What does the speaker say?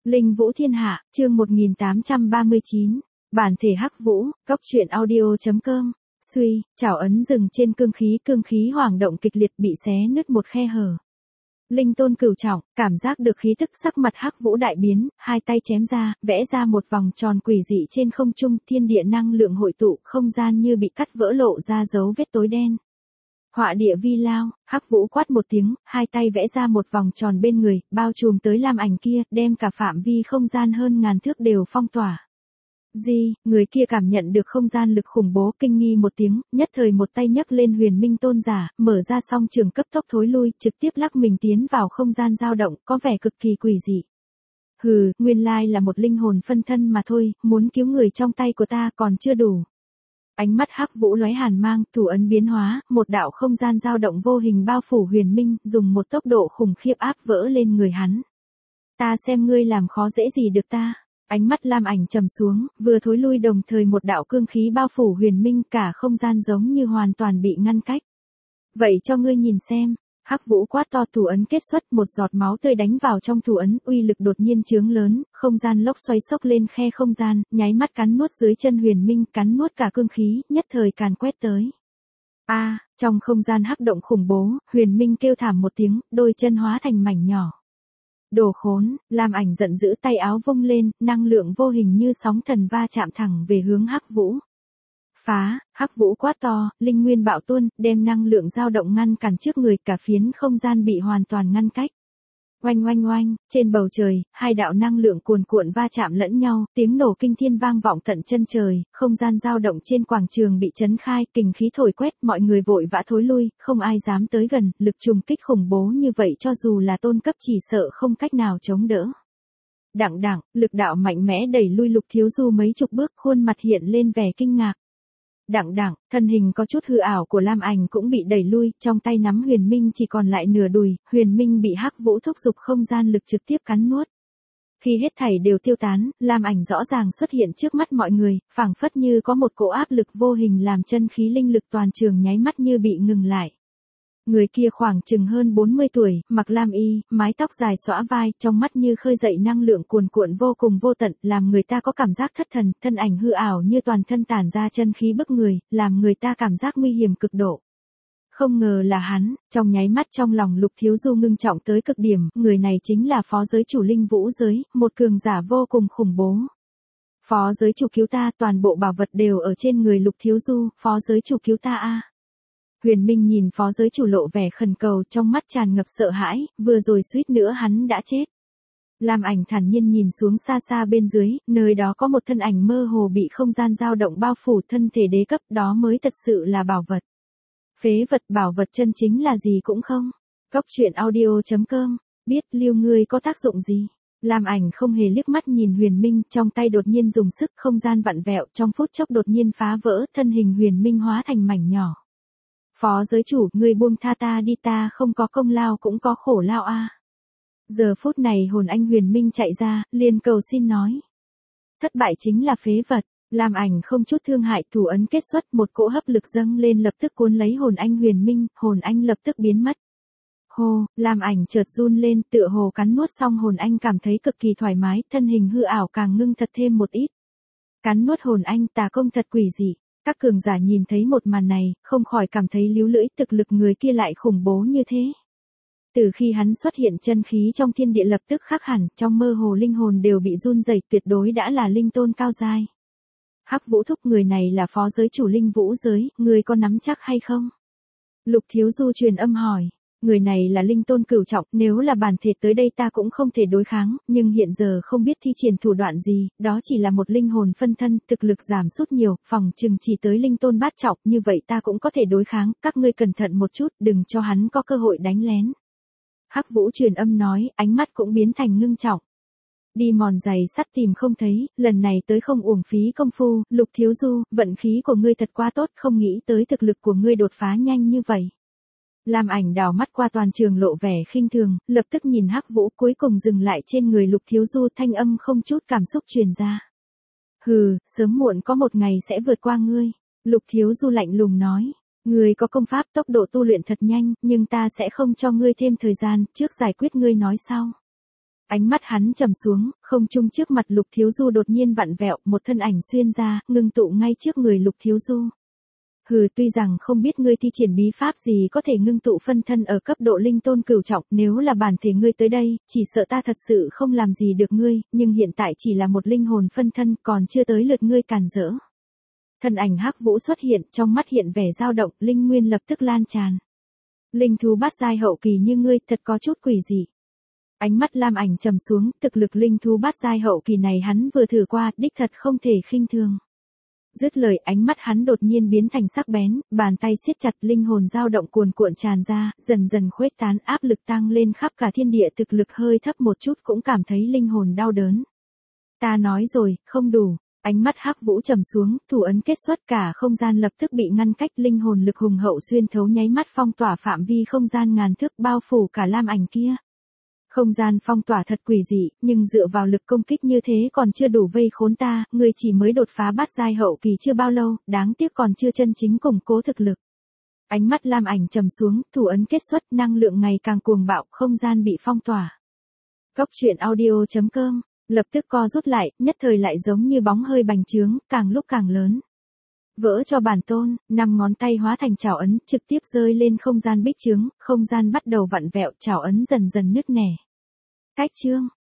Linh Vũ Thiên Hạ, chương 1839, bản thể Hắc Vũ, góc truyện audio.com, suy, chảo ấn dừng trên cương khí hoảng động kịch liệt bị xé nứt một khe hở. Linh Tôn cửu trọng, cảm giác được khí tức sắc mặt Hắc Vũ đại biến, hai tay chém ra, vẽ ra một vòng tròn quỷ dị trên không trung, thiên địa năng lượng hội tụ, không gian như bị cắt vỡ lộ ra dấu vết tối đen. Họa địa vi lao, Hắc Vũ quát một tiếng, hai tay vẽ ra một vòng tròn bên người, bao trùm tới Lam Ảnh kia, đem cả phạm vi không gian hơn ngàn thước đều phong tỏa. Người kia cảm nhận được không gian lực khủng bố, kinh nghi một tiếng, nhất thời một tay nhấc lên Huyền Minh Tôn giả, mở ra song trường cấp tốc thối lui, trực tiếp lắc mình tiến vào không gian dao động, có vẻ cực kỳ quỷ dị. Hừ, nguyên lai là một linh hồn phân thân mà thôi, muốn cứu người trong tay của ta còn chưa đủ. Ánh mắt Hắc Vũ lóe hàn mang, thủ ấn biến hóa, một đạo không gian dao động vô hình bao phủ Huyền Minh, dùng một tốc độ khủng khiếp áp vỡ lên người hắn. Ta xem ngươi làm khó dễ gì được ta. Ánh mắt Lam Ảnh trầm xuống, vừa thối lui đồng thời một đạo cương khí bao phủ Huyền Minh, cả không gian giống như hoàn toàn bị ngăn cách. Vậy cho ngươi nhìn xem. Hắc Vũ quát to, thủ ấn kết xuất, một giọt máu tươi đánh vào trong thủ ấn, uy lực đột nhiên chướng lớn, không gian lốc xoáy xốc lên khe không gian, nháy mắt cắn nuốt dưới chân Huyền Minh, cắn nuốt cả cương khí, nhất thời càn quét tới. Trong không gian hắc động khủng bố, Huyền Minh kêu thảm một tiếng, đôi chân hóa thành mảnh nhỏ. Đồ khốn, Lam Ảnh giận dữ, tay áo vung lên, năng lượng vô hình như sóng thần va chạm thẳng về hướng Hắc Vũ. Phá, Hắc Vũ quát to, linh nguyên bạo tuôn, đem năng lượng dao động ngăn cản trước người, cả phiến không gian bị hoàn toàn ngăn cách. Oanh oanh oanh, trên bầu trời, hai đạo năng lượng cuồn cuộn va chạm lẫn nhau, tiếng nổ kinh thiên vang vọng tận chân trời, không gian dao động trên quảng trường bị chấn khai, kình khí thổi quét, mọi người vội vã thối lui, không ai dám tới gần, lực trùng kích khủng bố như vậy cho dù là tôn cấp chỉ sợ không cách nào chống đỡ. Đặng đặng, lực đạo mạnh mẽ đẩy lui Lục Thiếu Du mấy chục bước, khuôn mặt hiện lên vẻ kinh ngạc. Đặng đặng, thân hình có chút hư ảo của Lam Ảnh cũng bị đẩy lui, trong tay nắm Huyền Minh chỉ còn lại nửa đùi, Huyền Minh bị Hắc Vũ thúc giục không gian lực trực tiếp cắn nuốt. Khi hết thảy đều tiêu tán, Lam Ảnh rõ ràng xuất hiện trước mắt mọi người, phảng phất như có một cỗ áp lực vô hình làm chân khí linh lực toàn trường nháy mắt như bị ngừng lại. Người kia khoảng chừng hơn 40 tuổi, mặc lam y, mái tóc dài xõa vai, trong mắt như khơi dậy năng lượng cuồn cuộn vô cùng vô tận, làm người ta có cảm giác thất thần, thân ảnh hư ảo như toàn thân tản ra chân khí bức người, làm người ta cảm giác nguy hiểm cực độ. Không ngờ là hắn, trong nháy mắt trong lòng Lục Thiếu Du ngưng trọng tới cực điểm, người này chính là phó giới chủ Linh Vũ giới, một cường giả vô cùng khủng bố. Phó giới chủ cứu ta, toàn bộ bảo vật đều ở trên người Lục Thiếu Du, phó giới chủ cứu ta a. Huyền Minh nhìn phó giới chủ lộ vẻ khẩn cầu, trong mắt tràn ngập sợ hãi, vừa rồi suýt nữa hắn đã chết. Lam Ảnh thản nhiên nhìn xuống xa xa bên dưới, nơi đó có một thân ảnh mơ hồ bị không gian dao động bao phủ, thân thể đế cấp, đó mới thật sự là bảo vật. Phế vật, bảo vật chân chính là gì cũng không. Góc truyện audio.com, biết lưu ngươi có tác dụng gì. Lam Ảnh không hề liếc mắt nhìn Huyền Minh, trong tay đột nhiên dùng sức, không gian vặn vẹo, trong phút chốc đột nhiên phá vỡ, thân hình Huyền Minh hóa thành mảnh nhỏ. Phó giới chủ, ngươi buông tha ta đi, ta không có công lao cũng có khổ lao a. Giờ phút này hồn anh Huyền Minh chạy ra, liền cầu xin nói. Thất bại chính là phế vật. Lam Ảnh không chút thương hại, thủ ấn kết xuất, một cỗ hấp lực dâng lên lập tức cuốn lấy hồn anh Huyền Minh, hồn anh lập tức biến mất. Hô, Lam Ảnh chợt run lên, tựa hồ cắn nuốt xong hồn anh cảm thấy cực kỳ thoải mái, thân hình hư ảo càng ngưng thật thêm một ít. Cắn nuốt hồn anh, tà công thật quỷ dị. Các cường giả nhìn thấy một màn này, không khỏi cảm thấy líu lưỡi, thực lực người kia lại khủng bố như thế. Từ khi hắn xuất hiện, chân khí trong thiên địa lập tức khác hẳn, trong mơ hồ linh hồn đều bị run rẩy, tuyệt đối đã là linh tôn cao giai. Hắc Vũ thúc, người này là phó giới chủ Linh Vũ giới, người có nắm chắc hay không? Lục Thiếu Du truyền âm hỏi. Người này là linh tôn cửu trọng, nếu là bản thể tới đây ta cũng không thể đối kháng, nhưng hiện giờ không biết thi triển thủ đoạn gì, đó chỉ là một linh hồn phân thân, thực lực giảm sút nhiều, phòng chừng chỉ tới linh tôn bát trọng, như vậy ta cũng có thể đối kháng, các ngươi cẩn thận một chút, đừng cho hắn có cơ hội đánh lén. Hắc Vũ truyền âm nói, ánh mắt cũng biến thành ngưng trọng. Đi mòn giày sắt tìm không thấy, lần này tới không uổng phí công phu, Lục Thiếu Du, vận khí của ngươi thật quá tốt, không nghĩ tới thực lực của ngươi đột phá nhanh như vậy. Lam Ảnh đảo mắt qua toàn trường lộ vẻ khinh thường, lập tức nhìn Hắc Vũ, cuối cùng dừng lại trên người Lục Thiếu Du, thanh âm không chút cảm xúc truyền ra. Hừ, sớm muộn có một ngày sẽ vượt qua ngươi. Lục Thiếu Du lạnh lùng nói. Ngươi có công pháp tốc độ tu luyện thật nhanh, nhưng ta sẽ không cho ngươi thêm thời gian, trước giải quyết ngươi nói sau. Ánh mắt hắn trầm xuống, không trung trước mặt Lục Thiếu Du đột nhiên vặn vẹo, một thân ảnh xuyên ra, ngưng tụ ngay trước người Lục Thiếu Du. Hừ, tuy rằng không biết ngươi thi triển bí pháp gì có thể ngưng tụ phân thân ở cấp độ linh tôn cửu trọng, nếu là bản thể ngươi tới đây, chỉ sợ ta thật sự không làm gì được ngươi, nhưng hiện tại chỉ là một linh hồn phân thân, còn chưa tới lượt ngươi cản rỡ. Thân ảnh Hắc Vũ xuất hiện, trong mắt hiện vẻ dao động, linh nguyên lập tức lan tràn. Linh thú bát giai hậu kỳ như ngươi, thật có chút quỷ dị. Ánh mắt Lam Ảnh trầm xuống, thực lực linh thú bát giai hậu kỳ này hắn vừa thử qua, đích thật không thể khinh thường. Dứt lời, ánh mắt hắn đột nhiên biến thành sắc bén, bàn tay siết chặt, linh hồn dao động cuồn cuộn tràn ra, dần dần khuếch tán, áp lực tăng lên khắp cả thiên địa, thực lực hơi thấp một chút cũng cảm thấy linh hồn đau đớn. Ta nói rồi, không đủ. Ánh mắt Hắc Vũ trầm xuống, thủ ấn kết xuất, cả không gian lập tức bị ngăn cách, linh hồn lực hùng hậu xuyên thấu nháy mắt phong tỏa phạm vi không gian ngàn thước, bao phủ cả Lam Ảnh kia. Không gian phong tỏa thật quỷ dị, nhưng dựa vào lực công kích như thế còn chưa đủ vây khốn ta, ngươi chỉ mới đột phá bát giai hậu kỳ chưa bao lâu, đáng tiếc còn chưa chân chính củng cố thực lực. Ánh mắt Lam Ảnh trầm xuống, thủ ấn kết xuất, năng lượng ngày càng cuồng bạo, không gian bị phong tỏa. Cốc truyện audio.com lập tức co rút lại, nhất thời lại giống như bóng hơi bành trướng, càng lúc càng lớn. Vỡ cho bản tôn, 5 ngón tay hóa thành chảo ấn, trực tiếp rơi lên không gian bích trướng, không gian bắt đầu vặn vẹo, chảo ấn dần dần nứt nẻ. Cách chương